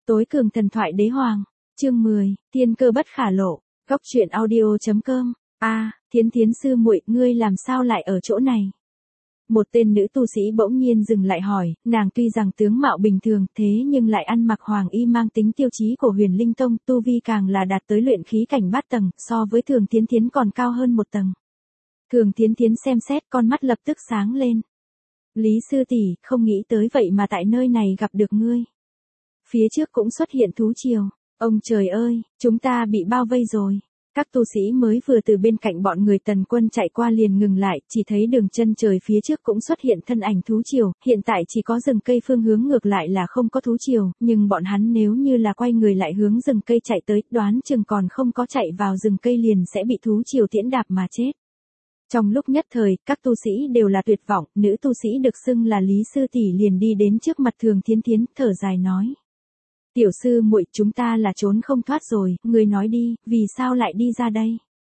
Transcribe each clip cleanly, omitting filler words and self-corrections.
Tối cường thần thoại đế hoàng, chương 10, tiên cơ bất khả lộ, góc truyện audio.com. Thiến Thiến sư muội, ngươi làm sao lại ở chỗ này? Một tên nữ tu sĩ bỗng nhiên dừng lại hỏi, nàng tuy rằng tướng mạo bình thường thế nhưng lại ăn mặc hoàng y mang tính tiêu chí của Huyền Linh Tông, tu vi càng là đạt tới luyện khí cảnh bát tầng, so với Thường Thiến Thiến còn cao hơn một tầng. Thường Thiến Thiến xem xét, con mắt lập tức sáng lên. Lý sư tỷ, không nghĩ tới vậy mà tại nơi này gặp được ngươi. Phía trước cũng xuất hiện thú triều. Ông trời ơi, chúng ta bị bao vây rồi. Các tu sĩ mới vừa từ bên cạnh bọn người Tần Quân chạy qua liền ngừng lại, chỉ thấy đường chân trời phía trước cũng xuất hiện thân ảnh thú triều, hiện tại chỉ có rừng cây phương hướng ngược lại là không có thú triều, nhưng bọn hắn nếu như là quay người lại hướng rừng cây chạy tới, đoán chừng còn không có chạy vào rừng cây liền sẽ bị thú triều tiễn đạp mà chết. Trong lúc nhất thời, các tu sĩ đều là tuyệt vọng, nữ tu sĩ được xưng là Lý sư tỷ liền đi đến trước mặt Thường Thiến Thiến, thở dài nói. Tiểu sư muội, chúng ta là trốn không thoát rồi, người nói đi, vì sao lại đi ra đây?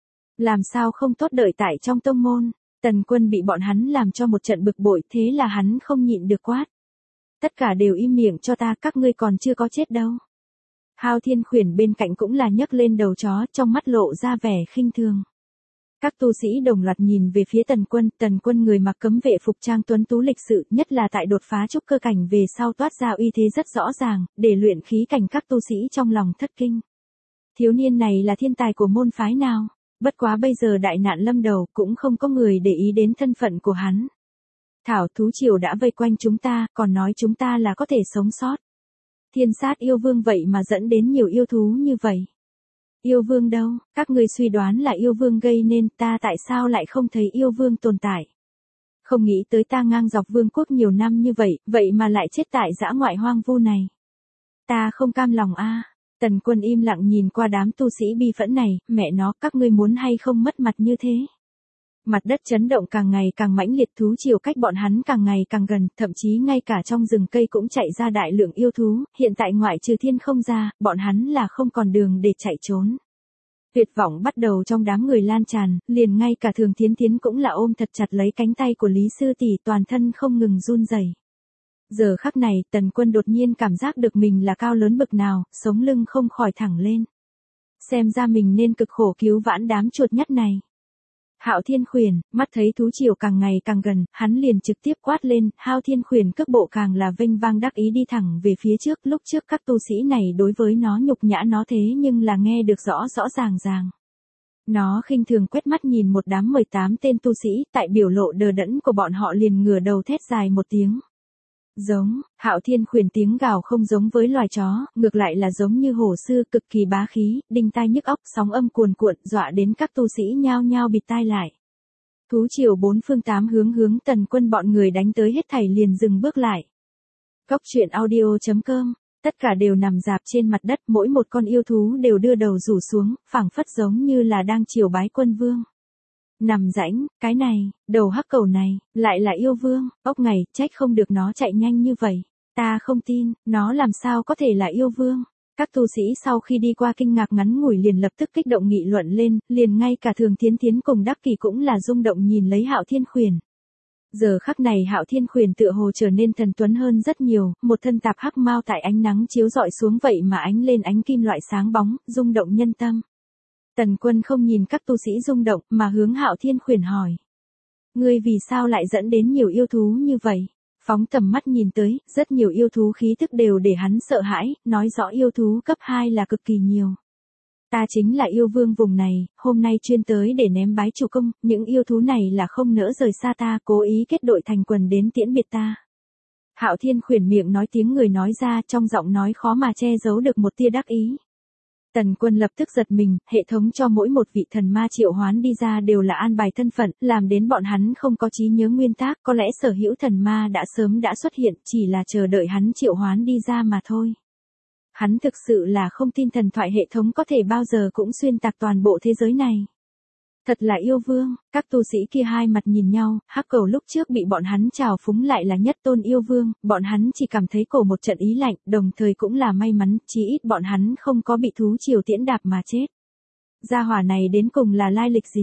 Làm sao không tốt đợi tại trong tông môn? Tần Quân bị bọn hắn làm cho một trận bực bội, thế là hắn không nhịn được quát. Tất cả đều im miệng cho ta, các ngươi còn chưa có chết đâu. Hao Thiên Khuyển bên cạnh cũng là nhấc lên đầu chó, trong mắt lộ ra vẻ khinh thường. Các tu sĩ đồng loạt nhìn về phía Tần Quân người mặc cấm vệ phục trang tuấn tú lịch sự, nhất là tại đột phá trúc cơ cảnh về sau toát ra uy thế rất rõ ràng, để luyện khí cảnh các tu sĩ trong lòng thất kinh. Thiếu niên này là thiên tài của môn phái nào? Bất quá bây giờ đại nạn lâm đầu, cũng không có người để ý đến thân phận của hắn. Thảo, thú triều đã vây quanh chúng ta, còn nói chúng ta là có thể sống sót. Thiên sát yêu vương vậy mà dẫn đến nhiều yêu thú như vậy. Yêu vương đâu, các người suy đoán là yêu vương gây nên, ta tại sao lại không thấy yêu vương tồn tại? Không nghĩ tới ta ngang dọc vương quốc nhiều năm như vậy, vậy mà lại chết tại dã ngoại hoang vu này. Ta không cam lòng a. Tần Quân im lặng nhìn qua đám tu sĩ bi phẫn này, mẹ nó, các ngươi muốn hay không mất mặt như thế? Mặt đất chấn động càng ngày càng mãnh liệt, thú triều cách bọn hắn càng ngày càng gần, thậm chí ngay cả trong rừng cây cũng chạy ra đại lượng yêu thú, hiện tại ngoại trừ thiên không ra, bọn hắn là không còn đường để chạy trốn. Tuyệt vọng bắt đầu trong đám người lan tràn, liền ngay cả Thường Thiến Thiến cũng là ôm thật chặt lấy cánh tay của Lý sư tỷ, toàn thân không ngừng run rẩy. Giờ khắc này, Tần Quân đột nhiên cảm giác được mình là cao lớn bực nào, sống lưng không khỏi thẳng lên. Xem ra mình nên cực khổ cứu vãn đám chuột nhắt này. Hạo Thiên Khuyển, mắt thấy thú triều càng ngày càng gần, hắn liền trực tiếp quát lên, Hạo Thiên Khuyển cước bộ càng là vênh vang đắc ý đi thẳng về phía trước, lúc trước các tu sĩ này đối với nó nhục nhã nó thế nhưng là nghe được rõ rõ ràng. Nó khinh thường quét mắt nhìn một đám 18 tên tu sĩ, tại biểu lộ đờ đẫn của bọn họ liền ngửa đầu thét dài một tiếng. Giống, Hạo Thiên Khuyển tiếng gào không giống với loài chó, ngược lại là giống như hổ sư, cực kỳ bá khí, đinh tai nhức óc, sóng âm cuồn cuộn, dọa đến các tu sĩ nhao nhao bịt tai lại. Thú triều bốn phương tám hướng Tần Quân bọn người đánh tới hết thảy liền dừng bước lại. Góc truyện audio.com, tất cả đều nằm rạp trên mặt đất, mỗi một con yêu thú đều đưa đầu rủ xuống, phảng phất giống như là đang triều bái quân vương. Nằm rãnh, cái này, đầu hắc cẩu này, lại là yêu vương, ốc ngày, trách không được nó chạy nhanh như vậy. Ta không tin, nó làm sao có thể là yêu vương. Các tu sĩ sau khi đi qua kinh ngạc ngắn ngủi liền lập tức kích động nghị luận lên, liền ngay cả Thường Thiến Thiến cùng Đắc Kỳ cũng là rung động nhìn lấy Hạo Thiên Khuyển. Giờ khắc này Hạo Thiên Khuyển tựa hồ trở nên thần tuấn hơn rất nhiều, một thân tạp hắc mao tại ánh nắng chiếu rọi xuống vậy mà ánh lên ánh kim loại sáng bóng, rung động nhân tâm. Tần Quân không nhìn các tu sĩ rung động mà hướng Hạo Thiên Khuyển hỏi. Ngươi vì sao lại dẫn đến nhiều yêu thú như vậy? Phóng tầm mắt nhìn tới, rất nhiều yêu thú khí thức đều để hắn sợ hãi, nói rõ yêu thú cấp 2 là cực kỳ nhiều. Ta chính là yêu vương vùng này, hôm nay chuyên tới để ném bái chủ công, những yêu thú này là không nỡ rời xa ta, cố ý kết đội thành quần đến tiễn biệt ta. Hạo Thiên Khuyển miệng nói tiếng người nói ra, trong giọng nói khó mà che giấu được một tia đắc ý. Tần Quân lập tức giật mình, hệ thống cho mỗi một vị thần ma triệu hoán đi ra đều là an bài thân phận, làm đến bọn hắn không có trí nhớ nguyên tác, có lẽ sở hữu thần ma đã sớm đã xuất hiện, chỉ là chờ đợi hắn triệu hoán đi ra mà thôi. Hắn thực sự là không tin thần thoại hệ thống có thể bao giờ cũng xuyên tạc toàn bộ thế giới này. Thật là yêu vương, các tu sĩ kia hai mặt nhìn nhau, hắc cẩu lúc trước bị bọn hắn trào phúng lại là nhất tôn yêu vương, bọn hắn chỉ cảm thấy cổ một trận ý lạnh, đồng thời cũng là may mắn, chí ít bọn hắn không có bị thú triều tiễn đạp mà chết. Gia hỏa này đến cùng là lai lịch gì?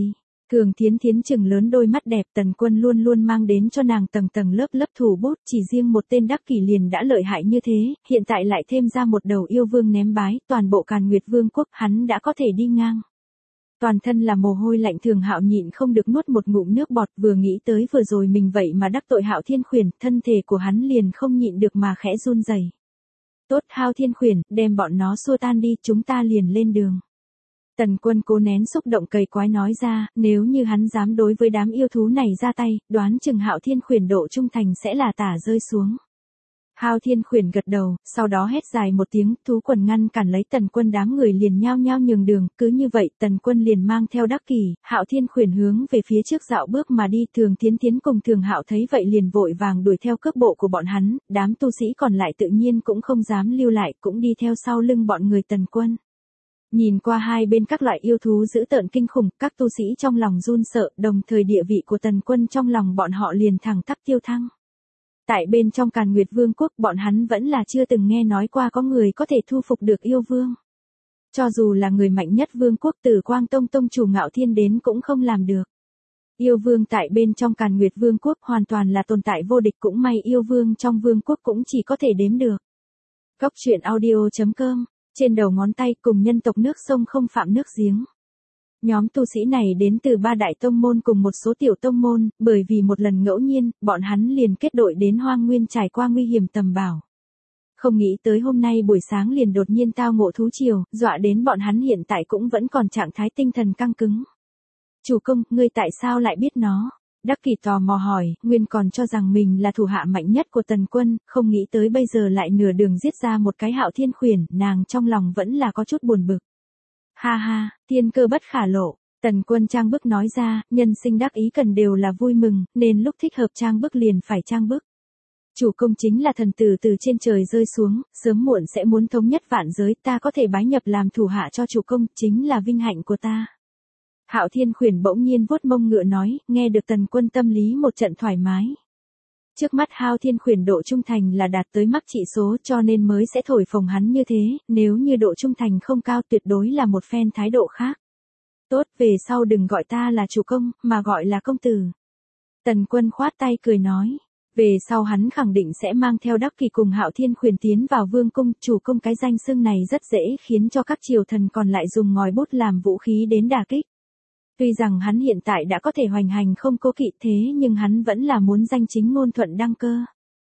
Cường Thiến Thiến chừng lớn đôi mắt đẹp, Tần Quân luôn luôn mang đến cho nàng tầng tầng lớp lớp thủ bút, chỉ riêng một tên đắc kỷ liền đã lợi hại như thế, hiện tại lại thêm ra một đầu yêu vương ném bái, toàn bộ Càn Nguyệt Vương quốc hắn đã có thể đi ngang. Toàn thân là mồ hôi lạnh, Thường Hạo nhịn không được nuốt một ngụm nước bọt, vừa nghĩ tới vừa rồi mình vậy mà đắc tội Hạo Thiên Khuyển, thân thể của hắn liền không nhịn được mà khẽ run rẩy. Tốt, Hạo Thiên Khuyển, đem bọn nó xua tan đi, chúng ta liền lên đường. Tần Quân cố nén xúc động cầy quái nói ra, nếu như hắn dám đối với đám yêu thú này ra tay, đoán chừng Hạo Thiên Khuyển độ trung thành sẽ là tả rơi xuống. Hạo Thiên Khuyển gật đầu, sau đó hét dài một tiếng, thú quần ngăn cản lấy Tần Quân, đám người liền nhao nhao nhường đường, cứ như vậy Tần Quân liền mang theo đắc kỷ, Hạo Thiên Khuyển hướng về phía trước dạo bước mà đi. Thường Thiến Thiến cùng Thường Hạo thấy vậy liền vội vàng đuổi theo cước bộ của bọn hắn, đám tu sĩ còn lại tự nhiên cũng không dám lưu lại, cũng đi theo sau lưng bọn người Tần Quân. Nhìn qua hai bên các loại yêu thú dữ tợn kinh khủng, các tu sĩ trong lòng run sợ, đồng thời địa vị của Tần Quân trong lòng bọn họ liền thẳng tắp tiêu thăng. Tại bên trong Càn Nguyệt Vương quốc, bọn hắn vẫn là chưa từng nghe nói qua có người có thể thu phục được yêu vương. Cho dù là người mạnh nhất vương quốc Tử Quang Tông tông chủ Ngạo Thiên đến cũng không làm được. Yêu vương tại bên trong Càn Nguyệt Vương quốc hoàn toàn là tồn tại vô địch, cũng may yêu vương trong vương quốc cũng chỉ có thể đếm được. Góc truyện audio.com, trên đầu ngón tay cùng nhân tộc nước sông không phạm nước giếng. Nhóm tu sĩ này đến từ 3 đại tông môn cùng một số tiểu tông môn, bởi vì một lần ngẫu nhiên, bọn hắn liền kết đội đến Hoang Nguyên trải qua nguy hiểm tầm bảo. Không nghĩ tới hôm nay buổi sáng liền đột nhiên tao ngộ thú triều, dọa đến bọn hắn hiện tại cũng vẫn còn trạng thái tinh thần căng cứng. Chủ công, ngươi tại sao lại biết nó? Đắc Kỷ tò mò hỏi, nguyên còn cho rằng mình là thủ hạ mạnh nhất của Tần Quân, không nghĩ tới bây giờ lại nửa đường giết ra một cái Hạo Thiên Khuyển, nàng trong lòng vẫn là có chút buồn bực. Ha ha, thiên cơ bất khả lộ. Tần Quân trang bức nói ra, nhân sinh đắc ý cần đều là vui mừng, nên lúc thích hợp trang bức liền phải trang bức. Chủ công chính là thần tử từ trên trời rơi xuống, sớm muộn sẽ muốn thống nhất vạn giới, ta có thể bái nhập làm thủ hạ cho chủ công, chính là vinh hạnh của ta. Hạo Thiên Khuyển bỗng nhiên vuốt mông ngựa nói, nghe được Tần Quân tâm lý một trận thoải mái. Trước mắt Hạo Thiên Khuyển độ trung thành là đạt tới mắc trị số, cho nên mới sẽ thổi phồng hắn như thế, nếu như độ trung thành không cao tuyệt đối là một phen thái độ khác. Tốt, về sau đừng gọi ta là chủ công, mà gọi là công tử. Tần Quân khoát tay cười nói. Về sau hắn khẳng định sẽ mang theo Đắc Kỷ cùng Hạo Thiên Khuyển tiến vào vương cung, chủ công cái danh xưng này rất dễ khiến cho các triều thần còn lại dùng ngòi bút làm vũ khí đến đả kích. Tuy rằng hắn hiện tại đã có thể hoành hành không cố kỵ thế nhưng hắn vẫn là muốn danh chính ngôn thuận đăng cơ.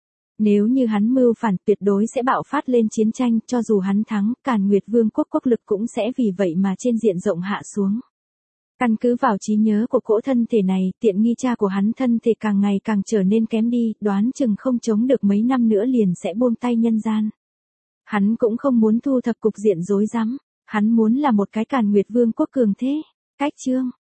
Nếu như hắn mưu phản tuyệt đối sẽ bạo phát lên chiến tranh, cho dù hắn thắng, Càn Nguyệt Vương quốc quốc lực cũng sẽ vì vậy mà trên diện rộng hạ xuống. Căn cứ vào trí nhớ của cỗ thân thể này, tiện nghi cha của hắn thân thể càng ngày càng trở nên kém đi, đoán chừng không chống được mấy năm nữa liền sẽ buông tay nhân gian. Hắn cũng không muốn thu thập cục diện rối rắm, hắn muốn là một cái Càn Nguyệt Vương quốc cường thế. Cách chương